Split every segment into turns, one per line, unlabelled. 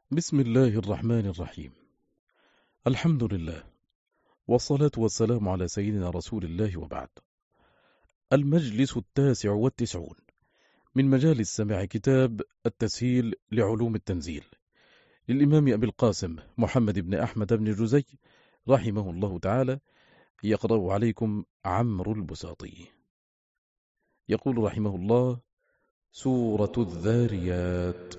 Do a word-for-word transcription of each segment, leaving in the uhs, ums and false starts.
بسم الله الرحمن الرحيم. الحمد لله، والصلاة والسلام على سيدنا رسول الله، وبعد. المجلس التاسع والتسعون من مجالس سماع كتاب التسهيل لعلوم التنزيل للإمام أبي القاسم محمد بن أحمد بن جزي رحمه الله تعالى، يقرأ عليكم عمرو البساطي. يقول رحمه الله: سورة الذاريات.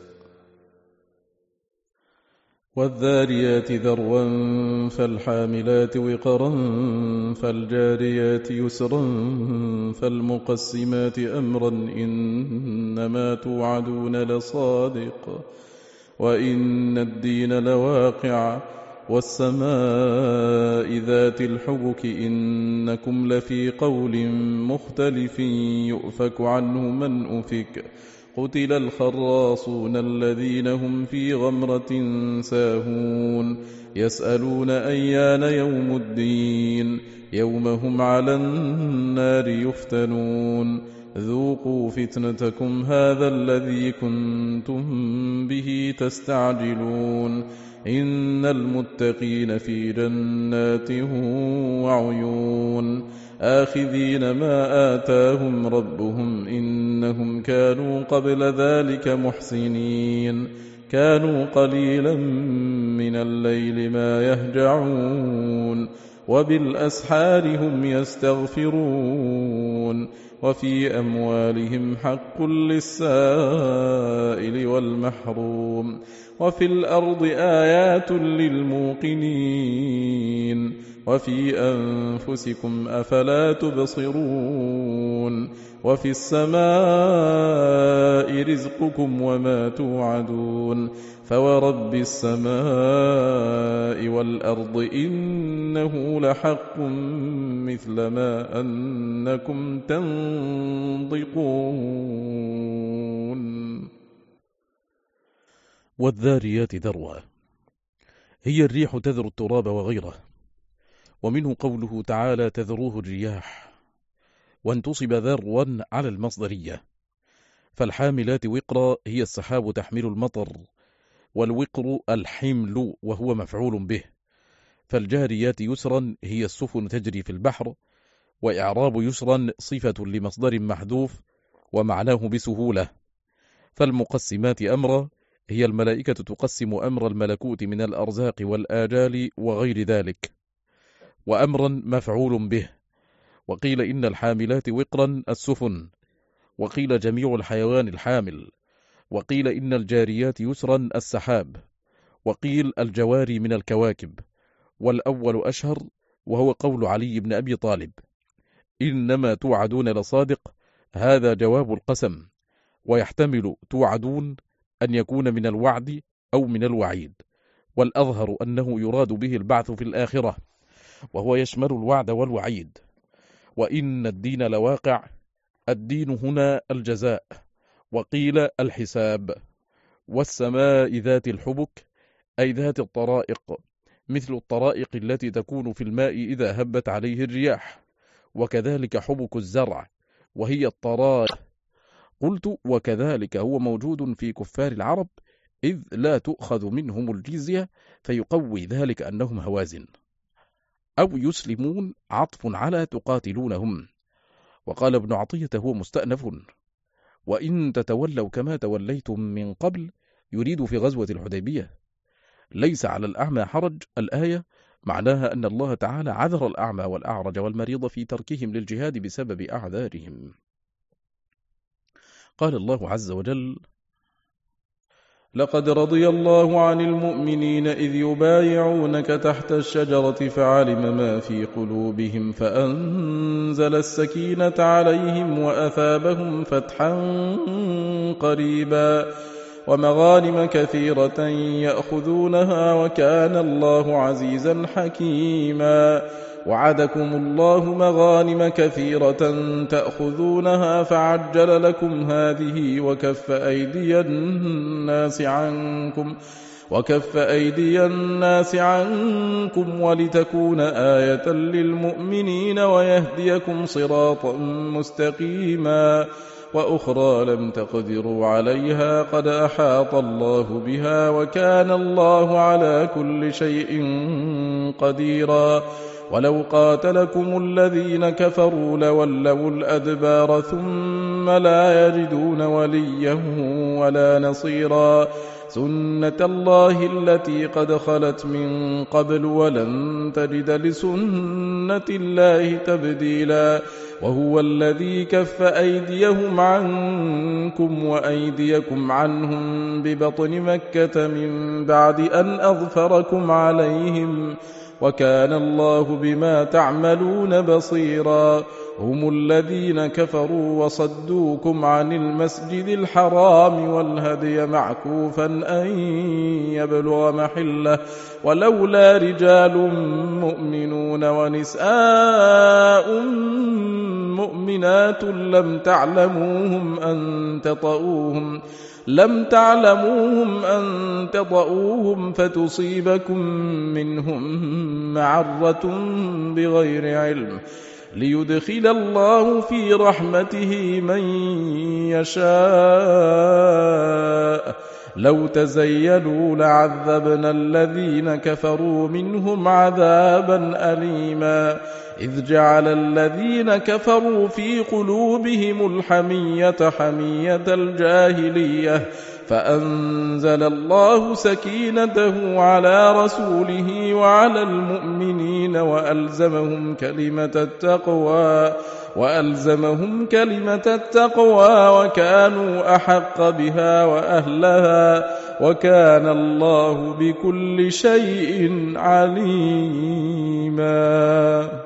والذاريات ذروا فالحاملات وقرا فالجاريات يسرا فالمقسمات أمرا إنما توعدون لصادق وإن الدين لواقع والسماء ذات الحبك إنكم لفي قول مختلف يؤفك عنه من أفك قتل الخراصون الذين هم في غمرة ساهون يسألون أيان يوم الدين يوم هم على النار يفتنون ذوقوا فتنتكم هذا الذي كنتم به تستعجلون إن المتقين في جنات وعيون آخذين ما آتاهم ربهم إنهم كانوا قبل ذلك محسنين كانوا قليلا من الليل ما يهجعون وبالأسحار هم يستغفرون وفي أموالهم حق للسائل والمحروم وفي الأرض آيات للموقنين وفي أنفسكم أفلا تبصرون وفي السماء رزقكم وما توعدون فورب السماء والأرض إنه لحق مثل ما أنكم تنطقون. والذاريات ذروا هي الريح تذر التراب وغيره، ومنه قوله تعالى: تذروه الرياح، وانتصب ذروا على المصدرية. فالحاملات وقرا هي السحاب تحمل المطر، والوقر الحمل وهو مفعول به. فالجاريات يسرا هي السفن تجري في البحر، وإعراب يسرا صفة لمصدر محذوف ومعناه بسهولة. فالمقسمات أمرا هي الملائكة تقسم أمر الملكوت من الأرزاق والآجال وغير ذلك، وأمرا مفعول به. وقيل إن الحاملات وقرا السفن، وقيل جميع الحيوان الحامل، وقيل إن الجاريات يسرا السحاب، وقيل الجواري من الكواكب. والأول أشهر، وهو قول علي بن أبي طالب: إنما توعدون لصادق. هذا جواب القسم، ويحتمل توعدون أن يكون من الوعد أو من الوعيد، والأظهر أنه يراد به البعث في الآخرة، وهو يشمل الوعد والوعيد. وإن الدين لواقع، الدين هنا الجزاء، وقيل الحساب. والسماء ذات الحبك أي ذات الطرائق، مثل الطرائق التي تكون في الماء إذا هبت عليه الرياح، وكذلك حبك الزرع وهي الطرائق. قلت: وكذلك هو موجود في كفار العرب، إذ لا تؤخذ منهم الجزية، فيقوي ذلك أنهم هوازن. أو يسلمون عطف على تقاتلونهم. وقال ابن عطية: هو مستأنف. وإن تتولوا كما توليتم من قبل، يريد في غزوة الحديبية. ليس على الأعمى حرج الآية معناها أن الله تعالى عذر الأعمى والأعرج والمريض في تركهم للجهاد بسبب أعذارهم. قال الله عز وجل: لقد رضي الله عن المؤمنين إذ يبايعونك تحت الشجرة فعلم ما في قلوبهم فأنزل السكينة عليهم وأثابهم فتحا قريبا ومغانم كثيرة يأخذونها وكان الله عزيزا حكيما. وعدكم الله مغانم كثيرة تأخذونها فعجل لكم هذه وكف أيدي الناس عنكم وكف أيدي الناس عنكم ولتكون آية للمؤمنين ويهديكم صراطا مستقيما. وأخرى لم تقدروا عليها قد أحاط الله بها وكان الله على كل شيء قديرا ولو قاتلكم الذين كفروا لولوا الأدبار ثم لا يجدون وليا ولا نصيرا سنة الله التي قد خلت من قبل ولن تجد لسنة الله تبديلا وهو الذي كف أيديهم عنكم وأيديكم عنهم ببطن مكة من بعد أن أظفركم عليهم وكان الله بما تعملون بصيرا هم الذين كفروا وصدوكم عن المسجد الحرام والهدي معكوفا أن يبلغ محله ولولا رجال مؤمنون ونساء مؤمنات لم تعلموهم أن تطؤوهم لم تعلموهم أن تطؤوهم فتصيبكم منهم معرة بغير علم ليدخل الله في رحمته من يشاء لو تزيلوا لعذبنا الذين كفروا منهم عذابا أليما إذ جعل الذين كفروا في قلوبهم الحمية حمية الجاهلية فأنزل الله سكينته على رسوله وعلى المؤمنين وألزمهم كلمة التقوى وألزمهم كلمة التقوى وكانوا أحق بها وأهلها وكان الله بكل شيء عليما.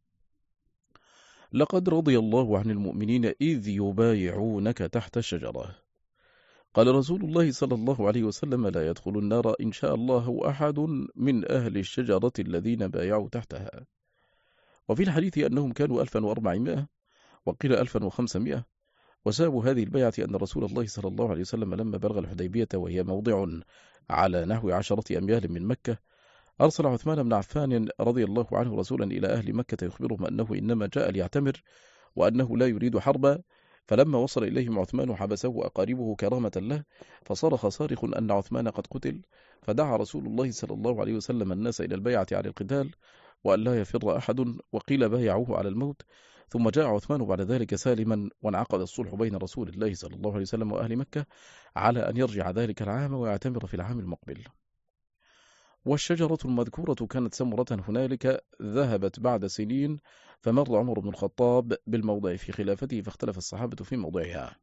لقد رضي الله عن المؤمنين إذ يبايعونك تحت الشجرة. قال رسول الله صلى الله عليه وسلم لا يدخل النار إن شاء الله أحد من أهل الشجرة الذين بايعوا تحتها. وفي الحديث أنهم كانوا ألفا وأربعمائة وقيل ألفا وخمسمائة وسبب هذه البيعة أن رسول الله صلى الله عليه وسلم لما بلغ الحديبية وهي موضع على نحو عشرة أميال من مكة أرسل عثمان بن عفان رضي الله عنه رسولا إلى أهل مكة يخبرهم أنه إنما جاء ليعتمر وأنه لا يريد حربا فلما وصل إليهم عثمان حبسه أقاربه كرامة له فصرخ صارخ أن عثمان قد قتل فدعا رسول الله صلى الله عليه وسلم الناس إلى البيعة على القتال وأن لا يفر أحد وقيل بايعوه على الموت ثم جاء عثمان بعد ذلك سالما وانعقد الصلح بين رسول الله صلى الله عليه وسلم وأهل مكة على أن يرجع ذلك العام ويعتمر في العام المقبل. والشجرة المذكورة كانت سمرة هنالك ذهبت بعد سنين فمر عمر بن الخطاب بالموضع في خلافته فاختلف الصحابة في موضعها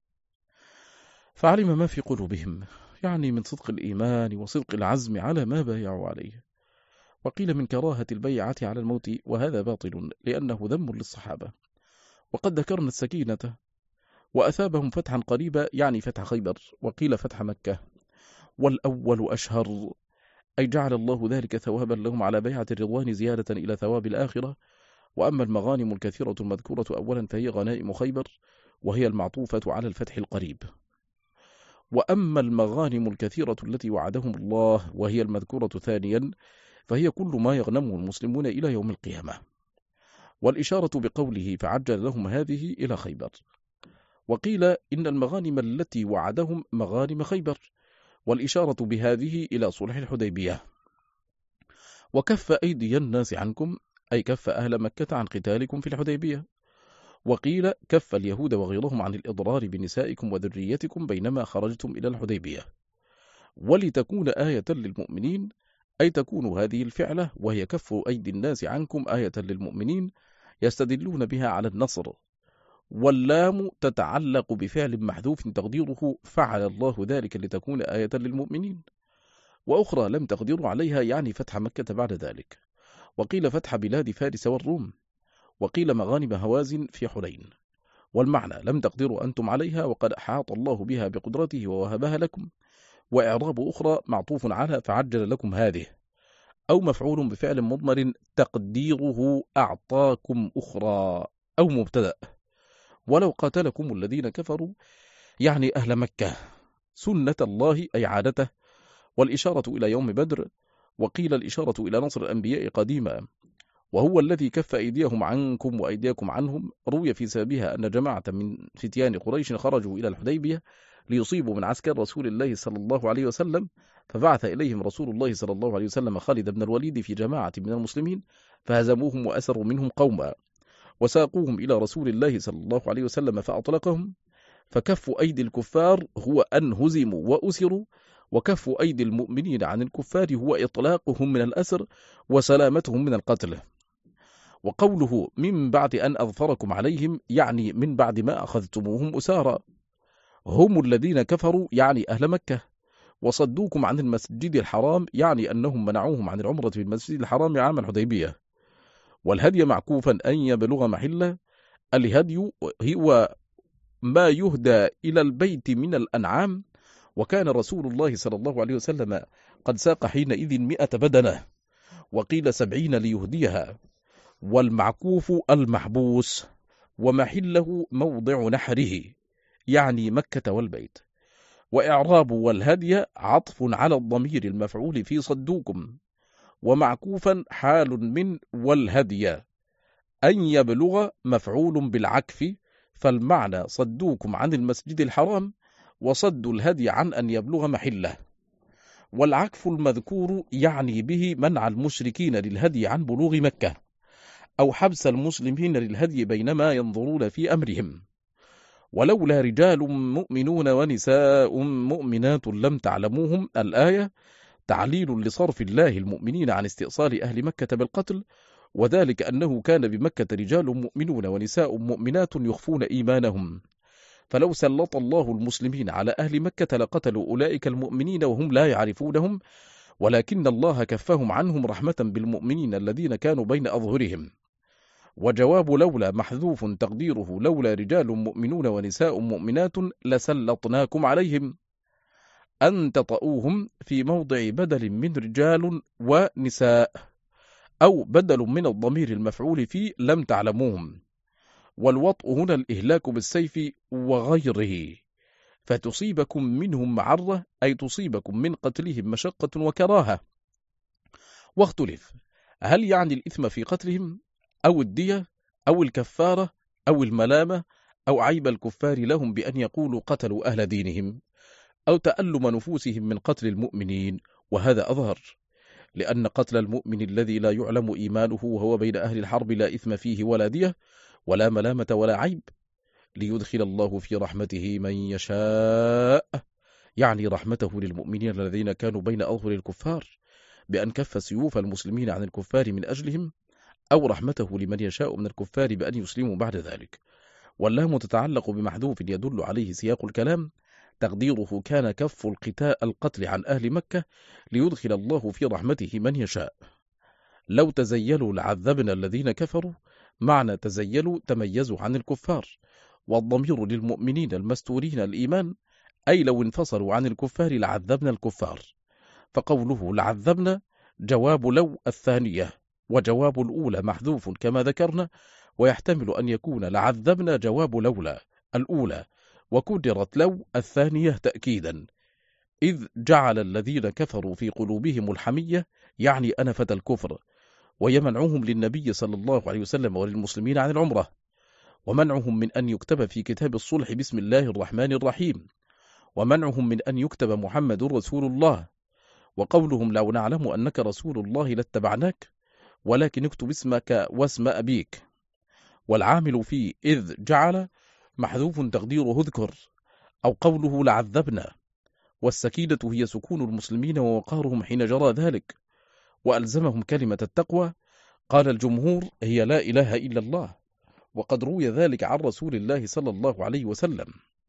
فعلم ما في قلوبهم يعني من صدق الإيمان وصدق العزم على ما بايعوا عليه وقيل من كراهة البيعة على الموت وهذا باطل لأنه ذم للصحابة وقد ذكرنا السكينة وأثابهم فتحا قريبا يعني فتح خيبر وقيل فتح مكة والأول أشهر أي جعل الله ذلك ثوابا لهم على بيعة الرضوان زيادة إلى ثواب الآخرة. وأما المغانم الكثيرة المذكورة أولا فهي غنائم خيبر وهي المعطوفة على الفتح القريب. وأما المغانم الكثيرة التي وعدهم الله وهي المذكورة ثانيا فهي كل ما يغنمه المسلمون إلى يوم القيامة. والإشارة بقوله فعجل لهم هذه إلى خيبر. وقيل إن المغانم التي وعدهم مغانم خيبر والإشارة بهذه إلى صلح الحديبية. وكف أيدي الناس عنكم أي كف أهل مكة عن قتالكم في الحديبية. وقيل كف اليهود وغيرهم عن الإضرار بنسائكم وذريتكم بينما خرجتم إلى الحديبية. ولتكون آية للمؤمنين أي تكون هذه الفعلة وهي كف أيدي الناس عنكم آية للمؤمنين يستدلون بها على النصر. واللام تتعلق بفعل محذوف تقديره فعل الله ذلك لتكون آية للمؤمنين. وأخرى لم تقدروا عليها يعني فتح مكة بعد ذلك. وقيل فتح بلاد فارس والروم. وقيل مغانم هوازن في حنين. والمعنى لم تقدروا أنتم عليها وقد أحاط الله بها بقدرته ووهبها لكم. وإعراب أخرى معطوف على فعجل لكم هذه أو مفعول بفعل مضمر تقديره أعطاكم أخرى أو مبتدأ. ولو قاتلكم الذين كفروا يعني أهل مكة سنة الله أي عادته والإشارة إلى يوم بدر. وقيل الإشارة إلى نصر الأنبياء قديما. وهو الذي كف أيديهم عنكم وأيديكم عنهم. روي في سببها أن جماعة من فتيان قريش خرجوا إلى الحديبية ليصيبوا من عسكر رسول الله صلى الله عليه وسلم، فبعث إليهم رسول الله صلى الله عليه وسلم خالد بن الوليد في جماعة من المسلمين، فهزموهم وأسروا منهم قوما، وساقوهم إلى رسول الله صلى الله عليه وسلم فأطلقهم. فكف أيدي الكفار هو أن هزموا وأسروا، وكف أيدي المؤمنين عن الكفار هو إطلاقهم من الأسر وسلامتهم من القتل. وقوله من بعد أن أظفركم عليهم يعني من بعد ما أخذتموهم أسارا، هم الذين كفروا يعني أهل مكة، وصدوكم عن المسجد الحرام يعني أنهم منعوهم عن العمرة في المسجد الحرام عام الحديبية. والهدي معكوفا أن يبلغ محله. الهدي هو ما يهدى إلى البيت من الأنعام، وكان رسول الله صلى الله عليه وسلم قد ساق حينئذ مئة بدنة، وقيل سبعين ليهديها. والمعكوف المحبوس، ومحله موضع نحره يعني مكة والبيت. وإعراب والهدي عطف على الضمير المفعول في صدوكم، ومعكوفا حال من والهدي. أن يبلغ مفعول بالعكف، فالمعنى صدوكم عن المسجد الحرام، وصد الهدي عن أن يبلغ محله. والعكف المذكور يعني به منع المشركين للهدي عن بلوغ مكة، أو حبس المسلمين للهدي بينما ينظرون في أمرهم. ولولا رجال مؤمنون ونساء مؤمنات لم تعلموهم، الآية تعليل لصرف الله المؤمنين عن استئصال أهل مكة بالقتل، وذلك أنه كان بمكة رجال مؤمنون ونساء مؤمنات يخفون إيمانهم، فلو سلط الله المسلمين على أهل مكة لقتلوا أولئك المؤمنين وهم لا يعرفونهم، ولكن الله كفهم عنهم رحمة بالمؤمنين الذين كانوا بين أظهرهم. وجواب لولا محذوف تقديره لولا رجال مؤمنون ونساء مؤمنات لسلطناكم عليهم، أن تطؤوهم في موضع بدل من رجال ونساء، أو بدل من الضمير المفعول فيه لم تعلموهم. والوطء هنا الإهلاك بالسيف وغيره، فتصيبكم منهم معرة أي تصيبكم من قتلهم مشقة وكراهة. واختلف هل يعني الإثم في قتلهم أو الدية أو الكفارة أو الملامة أو عيب الكفار لهم بأن يقولوا قتلوا أهل دينهم، أو تألم نفوسهم من قتل المؤمنين، وهذا أظهر، لأن قتل المؤمن الذي لا يعلم إيمانه وهو بين أهل الحرب لا إثم فيه ولا دية ولا ملامة ولا عيب، ليدخل الله في رحمته من يشاء، يعني رحمته للمؤمنين الذين كانوا بين أظهر الكفار بأن كف سيوف المسلمين عن الكفار من أجلهم، أو رحمته لمن يشاء من الكفار بأن يسلموا بعد ذلك. واللام تتعلق بمحذوف يدل عليه سياق الكلام، تقديره كان كف القتال القتل عن أهل مكة ليدخل الله في رحمته من يشاء. لو تزيلوا لعذبنا الذين كفروا، معنى تزيلوا تميزوا عن الكفار، والضمير للمؤمنين المستورين الإيمان، أي لو انفصلوا عن الكفار لعذبنا الكفار. فقوله لعذبنا جواب لو الثانية، وجواب الأولى محذوف كما ذكرنا، ويحتمل أن يكون لعذبنا جواب لولا الأولى، وكدرت لو الثانية تأكيدا، إذ جعل الذين كفروا في قلوبهم الحمية يعني أنفة الكفر، ويمنعهم للنبي صلى الله عليه وسلم وللمسلمين عن العمرة، ومنعهم من أن يكتب في كتاب الصلح بسم الله الرحمن الرحيم، ومنعهم من أن يكتب محمد رسول الله، وقولهم لو نعلم أنك رسول الله لاتبعناك ولكن اكتب اسمك واسم أبيك. والعامل في إذ جعل محذوف تقديره اذكر، أو قوله لعذبنا. والسكينة هي سكون المسلمين ووقارهم حين جرى ذلك، وألزمهم كلمة التقوى. قال الجمهور هي لا إله إلا الله، وقد روي ذلك عن رسول الله صلى الله عليه وسلم.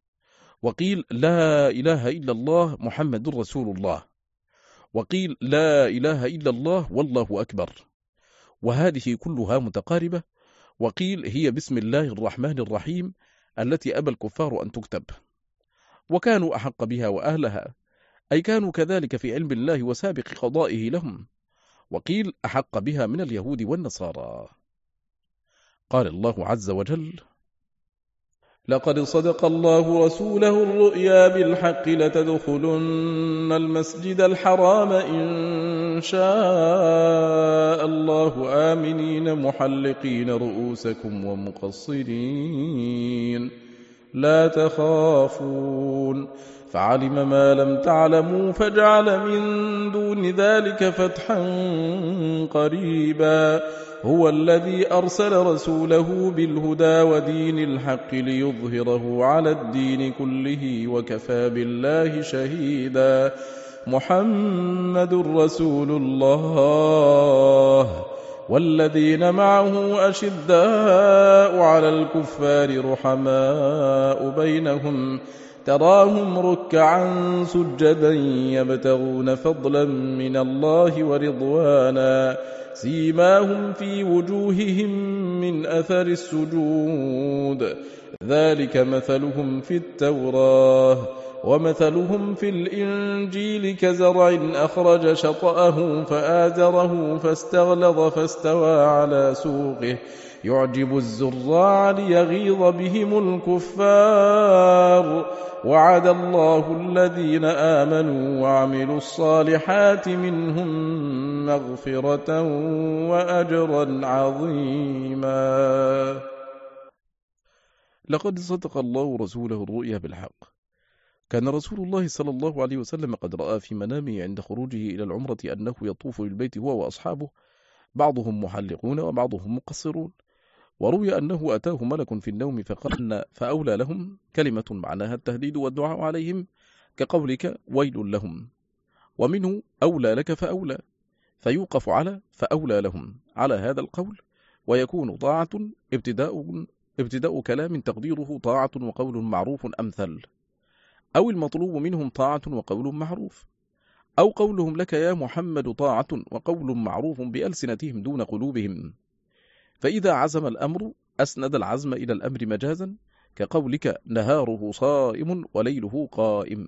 وقيل لا إله إلا الله محمد رسول الله، وقيل لا إله إلا الله والله أكبر، وهذه كلها متقاربة. وقيل هي بسم الله الرحمن الرحيم التي أبى الكفار أن تكتب، وكانوا أحق بها وأهلها، أي كانوا كذلك في علم الله وسابق قضائه لهم. وقيل أحق بها من اليهود والنصارى. قال الله عز وجل:
لقد صدق الله رسوله الرؤيا بالحق لتدخلن المسجد الحرام إن شاء الله آمنين محلقين رؤوسكم ومقصرين لا تخافون فعلم ما لم تعلموا فجعل من دون ذلك فتحا قريبا هو الذي أرسل رسوله بالهدى ودين الحق ليظهره على الدين كله وكفى بالله شهيدا محمد رسول الله والذين معه أشداء على الكفار رحماء بينهم تراهم ركعا سجدا يبتغون فضلا من الله ورضوانا سيماهم في وجوههم من أثر السجود ذلك مثلهم في التوراة ومثلهم في الإنجيل كزرع أخرج شطأه فآزره فاستغلظ فاستوى على سوقه يعجب الزراع ليغيظ بهم الكفار وعد الله الذين آمنوا وعملوا الصالحات منهم مغفرة وأجرا عظيما.
لقد صدق الله رسوله الرؤيا بالحق. كان رسول الله صلى الله عليه وسلم قد رأى في منامه عند خروجه إلى العمرة أنه يطوف بالبيت هو وأصحابه بعضهم محلقون وبعضهم مقصرون، وروي أنه أتاه ملك في النوم فقال فأولى لهم كلمة معناها التهديد والدعاء عليهم كقولك ويل لهم، ومنه أولى لك فأولى، فيوقف على فأولى لهم على هذا القول، ويكون طاعة ابتداء, ابتداء كلام تقديره طاعة وقول معروف أمثل، أو المطلوب منهم طاعة وقول معروف، أو قولهم لك يا محمد طاعة وقول معروف بألسنتهم دون قلوبهم. فإذا عزم الأمر أسند العزم إلى الأمر مجازا كقولك نهاره صائم وليله قائم.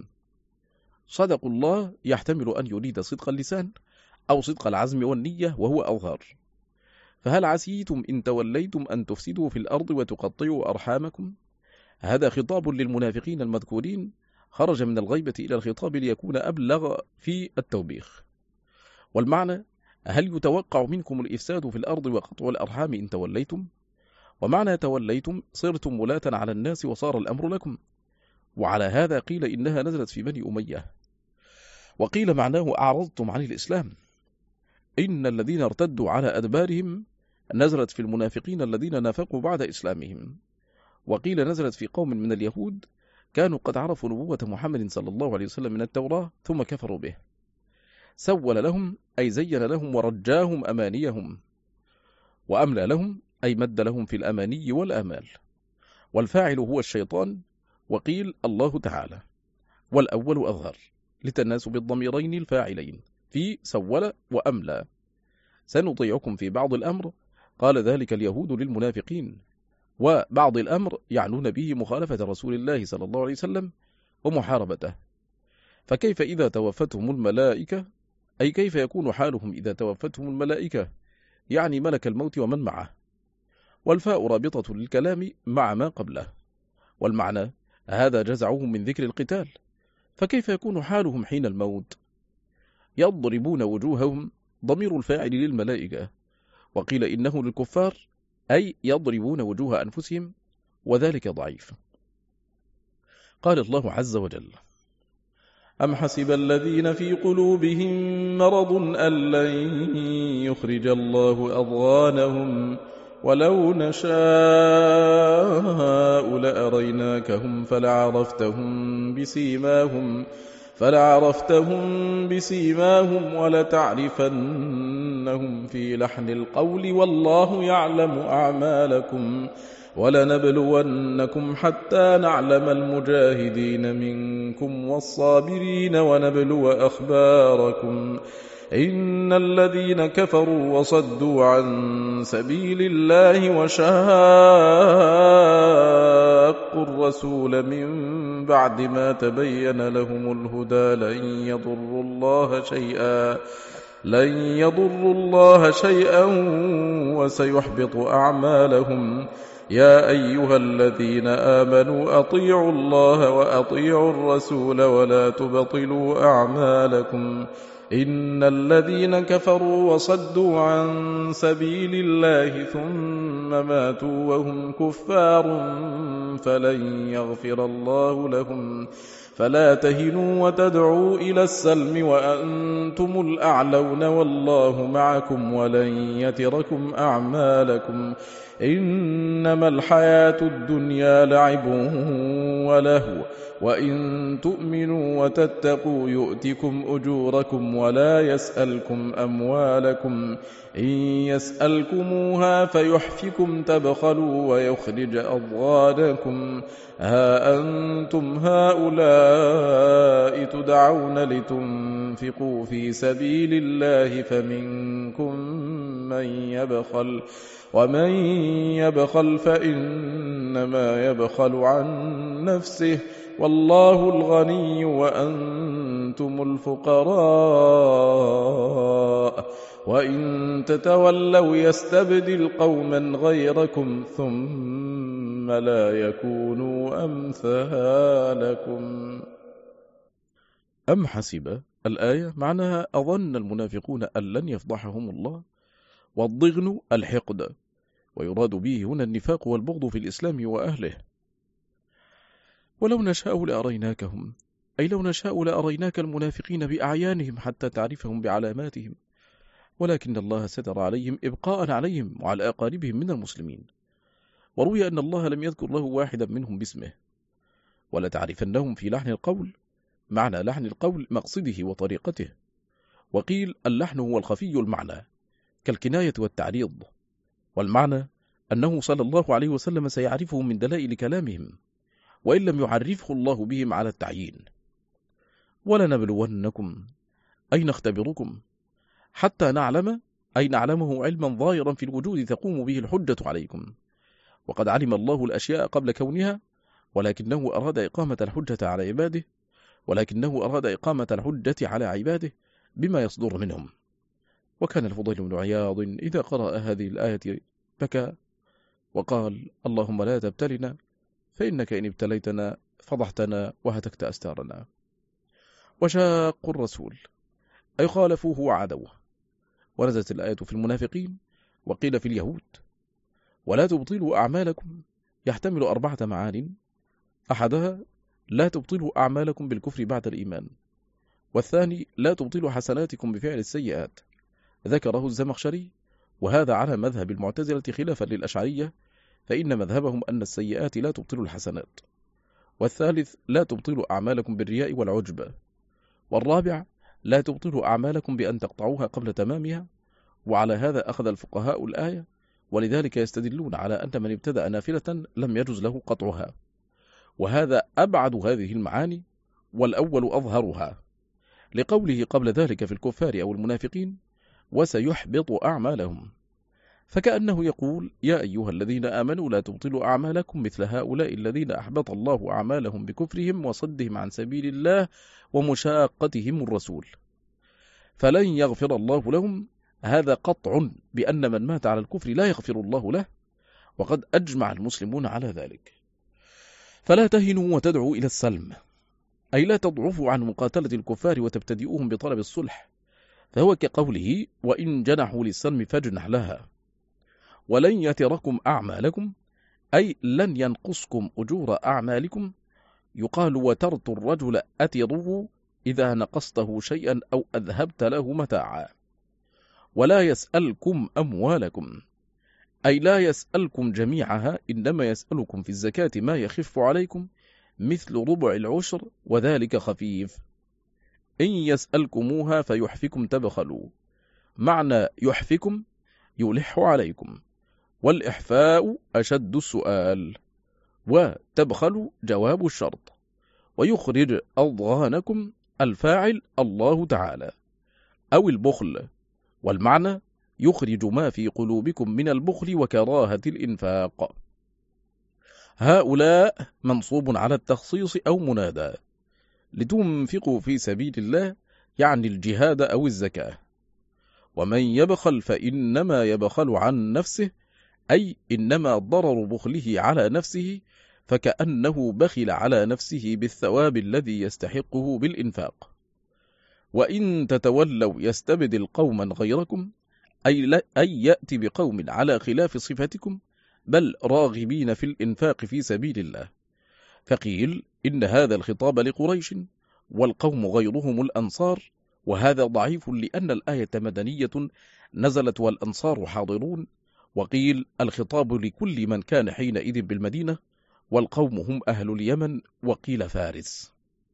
صدق الله يحتمل أن يريد صدق اللسان أو صدق العزم والنية وهو أظهر. فهل عسيتم إن توليتم أن تفسدوا في الأرض وتقطعوا أرحامكم؟ هذا خطاب للمنافقين المذكورين خرج من الغيبة إلى الخطاب ليكون أبلغ في التوبيخ. والمعنى هل يتوقع منكم الإفساد في الأرض وقطع الأرحام إن توليتم؟ ومعنى توليتم صرتم ولاة على الناس وصار الأمر لكم. وعلى هذا قيل إنها نزلت في بني أمية، وقيل معناه أعرضتم عن الإسلام. إن الذين ارتدوا على أدبارهم نزلت في المنافقين الذين نافقوا بعد إسلامهم. وقيل نزلت في قوم من اليهود كانوا قد عرفوا نبوة محمد صلى الله عليه وسلم من التوراة ثم كفروا به. سول لهم أي زين لهم ورجاهم أمانيهم، وأملى لهم أي مد لهم في الأماني والآمال، والفاعل هو الشيطان، وقيل الله تعالى، والأول أظهر لتناسب الضميرين الفاعلين في سول وأملى. سنطيعكم في بعض الأمر قال ذلك اليهود للمنافقين، وبعض الأمر يعنون به مخالفة رسول الله صلى الله عليه وسلم ومحاربته. فكيف إذا توفتهم الملائكة، أي كيف يكون حالهم إذا توفتهم الملائكة، يعني ملك الموت ومن معه. والفاء رابطة للكلام مع ما قبله، والمعنى هذا جزعهم من ذكر القتال، فكيف يكون حالهم حين الموت؟ يضربون وجوههم ضمير الفاعل للملائكة، وقيل إنه للكفار أي يضربون وجوه أنفسهم، وذلك ضعيف. قال الله عز وجل
أم حسب الذين في قلوبهم مرض أن لن يخرج الله أضغانهم ولو نشاء لأريناكهم فلعرفتهم بسيماهم فلعرفتهم بسيماهم ولتعرفنهم في لحن القول والله يعلم أعمالكم ولنبلونكم حتى نعلم المجاهدين منكم والصابرين ونبلو أخباركم إن الذين كفروا وصدوا عن سبيل الله وشاقوا الرسول من بعد ما تبين لهم الهدى لن يضروا الله شيئا لن يضروا الله شيئا وسيحبط أعمالهم يا أيها الذين آمنوا أطيعوا الله وأطيعوا الرسول ولا تبطلوا أعمالكم إن الذين كفروا وصدوا عن سبيل الله ثم ماتوا وهم كفار فلن يغفر الله لهم فلا تهنوا وتدعوا إلى السلم وأنتم الأعلون والله معكم ولن يتركم أعمالكم إنما الحياة الدنيا لعب ولهو وإن تؤمنوا وتتقوا يؤتكم أجوركم ولا يسألكم أموالكم إن يسألكموها فيحفكم تبخلوا ويخرج أضغانكم ها أنتم هؤلاء تدعون لتنفقوا في سبيل الله فمنكم من يبخل ومن يبخل فإنما يبخل عن نفسه والله الغني وأنتم الفقراء وإن تتولوا يستبدل قوما غيركم ثم لا يكونوا أمثالكم.
أم حسب الآية معناها أظن المنافقون أن لن يفضحهم الله، والضغن الحقد، ويراد به هنا النفاق والبغض في الإسلام وأهله. ولو نشاء لأريناكهم، أي لو نشاء لأريناك المنافقين بأعيانهم حتى تعرفهم بعلاماتهم، ولكن الله ستر عليهم إبقاء عليهم وعلى أقاربهم من المسلمين. وروي أن الله لم يذكر له واحدا منهم باسمه. ولا تعرفنهم في لحن القول، معنى لحن القول مقصده وطريقته، وقيل اللحن هو الخفي المعنى كالكناية والتعريض، والمعنى أنه صلى الله عليه وسلم سيعرفهم من دلائل كلامهم وإن لم يعرفه الله بهم على التعيين. ولنبلونكم أي نختبركم حتى نعلم، أي نعلمه علما ظاهرا في الوجود تقوم به الحجة عليكم. وقد علم الله الأشياء قبل كونها، ولكنه أراد إقامة الحجة على عباده ولكنه أراد إقامة الحجة على عباده بما يصدر منهم. وكان الفضيل بن عياض إذا قرأ هذه الآية بكى وقال: اللهم لا تبتلنا فإنك إن ابتليتنا فضحتنا وهتكت أستارنا. وشاقوا الرسول أي خالفوه وعادوه. ونزلت الآية في المنافقين وقيل في اليهود. ولا تبطلوا أعمالكم يحتمل أربعة معان، أحدها لا تبطلوا أعمالكم بالكفر بعد الإيمان، والثاني لا تبطلوا حسناتكم بفعل السيئات، ذكره الزمخشري، وهذا على مذهب المعتزلة خلافا للأشعرية، فإن مذهبهم أن السيئات لا تبطل الحسنات. والثالث لا تبطلوا أعمالكم بالرياء والعجب. والرابع لا تبطلوا أعمالكم بأن تقطعوها قبل تمامها. وعلى هذا أخذ الفقهاء الآية، ولذلك يستدلون على أن من ابتدأ نافلة لم يجوز له قطعها، وهذا أبعد هذه المعاني والأول أظهرها، لقوله قبل ذلك في الكفار أو المنافقين: وسيحبط أعمالهم، فكأنه يقول: يا أيها الذين آمنوا لا تبطلوا أعمالكم مثل هؤلاء الذين أحبط الله أعمالهم بكفرهم وصدهم عن سبيل الله ومشاقتهم الرسول، فلن يغفر الله لهم. هذا قطع بأن من مات على الكفر لا يغفر الله له، وقد أجمع المسلمون على ذلك. فلا تهنوا وتدعوا إلى السلم، أي لا تضعفوا عن مقاتلة الكفار وتبتدئوهم بطلب الصلح، فهو كقوله: وإن جنحوا للسلم فاجنح لها. ولن يتركم أعمالكم، أي لن ينقصكم أجور أعمالكم. يقال: وترت الرجل أتره إذا نقصته شيئا أو أذهبت له متاعا. ولا يسألكم أموالكم، أي لا يسألكم جميعها، إنما يسألكم في الزكاة ما يخف عليكم مثل ربع العشر، وذلك خفيف. إن يسألكموها فيحفكم تبخلوا. معنى يحفكم يلح عليكم، والإحفاء أشد السؤال، وتبخلوا جواب الشرط. ويخرج أضغانكم الفاعل الله تعالى، أو البخل، والمعنى يخرج ما في قلوبكم من البخل وكراهة الإنفاق. هؤلاء منصوب على التخصيص أو منادى، لتنفقوا في سبيل الله يعني الجهاد أو الزكاة. ومن يبخل فإنما يبخل عن نفسه، أي إنما ضرر بخله على نفسه، فكأنه بخل على نفسه بالثواب الذي يستحقه بالإنفاق. وإن تتولوا يستبدل قوما غيركم، أي, لا أي يأتي بقوم على خلاف صفتكم، بل راغبين في الإنفاق في سبيل الله. فقيل إن هذا الخطاب لقريش، والقوم غيرهم الأنصار، وهذا ضعيف لأن الآية مدنية نزلت والأنصار حاضرون. وقيل الخطاب لكل من كان حينئذ بالمدينة، والقوم هم أهل اليمن، وقيل فارس.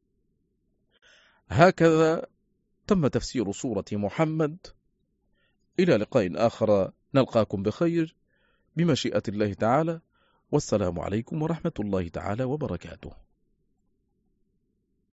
هكذا تم تفسير سورة محمد. إلى لقاء آخر، نلقاكم بخير بمشيئة الله تعالى، والسلام عليكم ورحمة الله تعالى وبركاته.